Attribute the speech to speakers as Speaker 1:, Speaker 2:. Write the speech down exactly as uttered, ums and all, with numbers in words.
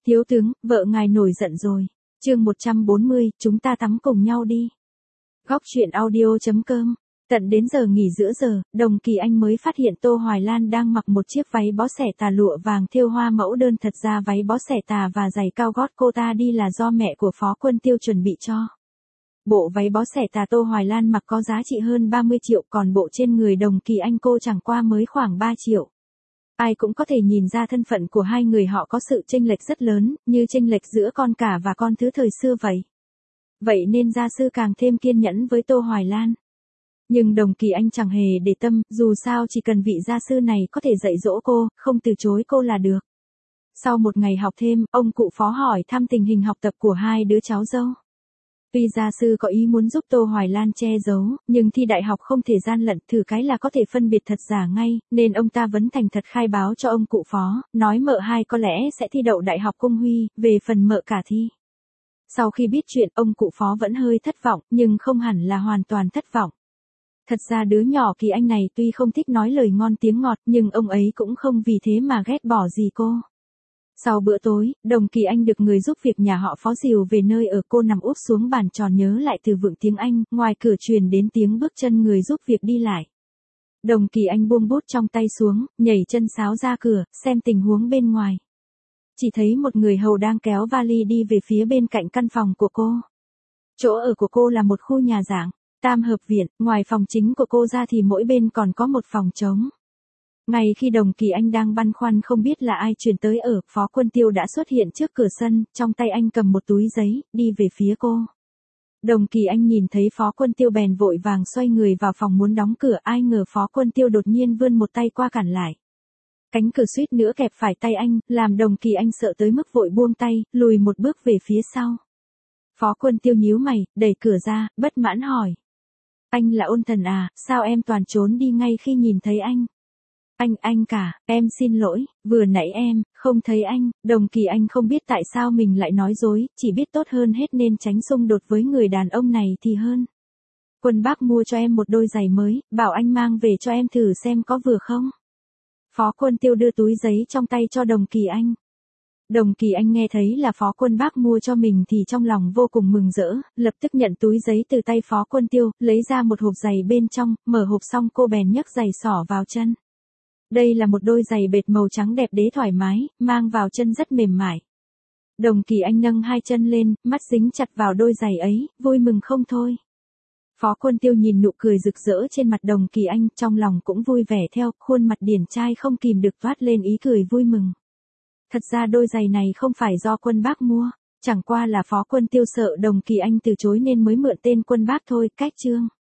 Speaker 1: Thiếu tướng, vợ ngài nổi giận rồi. Chương một trăm bốn mươi, chúng ta tắm cùng nhau đi. Góc truyện audio chấm com. Tận đến giờ nghỉ giữa giờ, Đồng Kỳ Anh mới phát hiện Tô Hoài Lan đang mặc một chiếc váy bó xẻ tà lụa vàng thêu hoa mẫu đơn. Thật ra váy bó xẻ tà và giày cao gót cô ta đi là do mẹ của Phó Quân Tiêu chuẩn bị cho. Bộ váy bó xẻ tà Tô Hoài Lan mặc có giá trị hơn ba mươi triệu, còn bộ trên người Đồng Kỳ Anh cô chẳng qua mới khoảng ba triệu. Ai cũng có thể nhìn ra thân phận của hai người họ có sự chênh lệch rất lớn, như chênh lệch giữa con cả và con thứ thời xưa vậy. Vậy nên gia sư càng thêm kiên nhẫn với Tô Hoài Lan. Nhưng Đồng Kỳ Anh chẳng hề để tâm, dù sao chỉ cần vị gia sư này có thể dạy dỗ cô, không từ chối cô là được. Sau một ngày học thêm, ông cụ Phó hỏi thăm tình hình học tập của hai đứa cháu dâu. Tuy gia sư có ý muốn giúp Tô Hoài Lan che giấu, nhưng thi đại học không thể gian lận, thử cái là có thể phân biệt thật giả ngay, nên ông ta vẫn thành thật khai báo cho ông cụ Phó, nói mợ hai có lẽ sẽ thi đậu đại học Cung Huy, về phần mợ cả thi. Sau khi biết chuyện, ông cụ Phó vẫn hơi thất vọng, nhưng không hẳn là hoàn toàn thất vọng. Thật ra đứa nhỏ Kỳ Anh này tuy không thích nói lời ngon tiếng ngọt, nhưng ông ấy cũng không vì thế mà ghét bỏ gì cô. Sau bữa tối, Đồng Kỳ Anh được người giúp việc nhà họ Phó dìu về nơi ở. Cô nằm úp xuống bàn tròn nhớ lại từ vựng tiếng Anh, ngoài cửa truyền đến tiếng bước chân người giúp việc đi lại. Đồng Kỳ Anh buông bút trong tay xuống, nhảy chân sáo ra cửa, xem tình huống bên ngoài. Chỉ thấy một người hầu đang kéo vali đi về phía bên cạnh căn phòng của cô. Chỗ ở của cô là một khu nhà dạng, tam hợp viện, ngoài phòng chính của cô ra thì mỗi bên còn có một phòng trống. Ngay khi Đồng Kỳ Anh đang băn khoăn không biết là ai chuyển tới ở, Phó Quân Tiêu đã xuất hiện trước cửa sân, trong tay anh cầm một túi giấy, đi về phía cô. Đồng Kỳ Anh nhìn thấy Phó Quân Tiêu bèn vội vàng xoay người vào phòng muốn đóng cửa, ai ngờ Phó Quân Tiêu đột nhiên vươn một tay qua cản lại. Cánh cửa suýt nữa kẹp phải tay anh, làm Đồng Kỳ Anh sợ tới mức vội buông tay, lùi một bước về phía sau. Phó Quân Tiêu nhíu mày, đẩy cửa ra, bất mãn hỏi. Anh là Ôn Thần à, sao em toàn trốn đi ngay khi nhìn thấy anh? Anh, anh cả, em xin lỗi, vừa nãy em, không thấy anh. Đồng Kỳ Anh không biết tại sao mình lại nói dối, chỉ biết tốt hơn hết nên tránh xung đột với người đàn ông này thì hơn. Quân bác mua cho em một đôi giày mới, bảo anh mang về cho em thử xem có vừa không. Phó Quân Tiêu đưa túi giấy trong tay cho Đồng Kỳ Anh. Đồng Kỳ Anh nghe thấy là Phó Quân bác mua cho mình thì trong lòng vô cùng mừng rỡ, lập tức nhận túi giấy từ tay Phó Quân Tiêu, lấy ra một hộp giày bên trong, mở hộp xong cô bèn nhấc giày xỏ vào chân. Đây là một đôi giày bệt màu trắng đẹp đẽ thoải mái, mang vào chân rất mềm mại. Đồng Kỳ Anh nâng hai chân lên, mắt dính chặt vào đôi giày ấy, vui mừng không thôi. Phó Quân Tiêu nhìn nụ cười rực rỡ trên mặt Đồng Kỳ Anh, trong lòng cũng vui vẻ theo, khuôn mặt điển trai không kìm được toát lên ý cười vui mừng. Thật ra đôi giày này không phải do Quân bác mua, chẳng qua là Phó Quân Tiêu sợ Đồng Kỳ Anh từ chối nên mới mượn tên Quân bác thôi. Cách chương